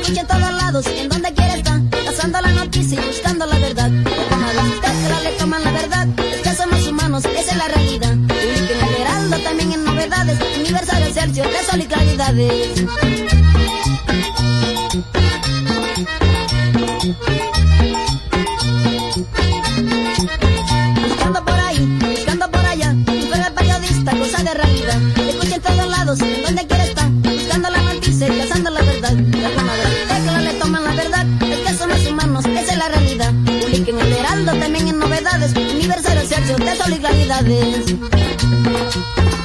escucha en todos lados, en donde quiera está, cazando la noticia y buscando la verdad. Como dice usted que la le toman la verdad, es que somos humanos, esa es la realidad. Publiquen el Heraldo también en novedades, Universal, Excelsior, de Sol y Claridades. Buscando por ahí, buscando por allá, informa el periodista, cosa de realidad. Escucha en todos lados, en donde quiera está, buscando la noticia y cazando la verdad. La comadre, que no le toman la verdad, es que somos humanos, esa es la realidad. Publiquen el Heraldo también en novedades, Universal, Excelsior, de Sol y Claridades.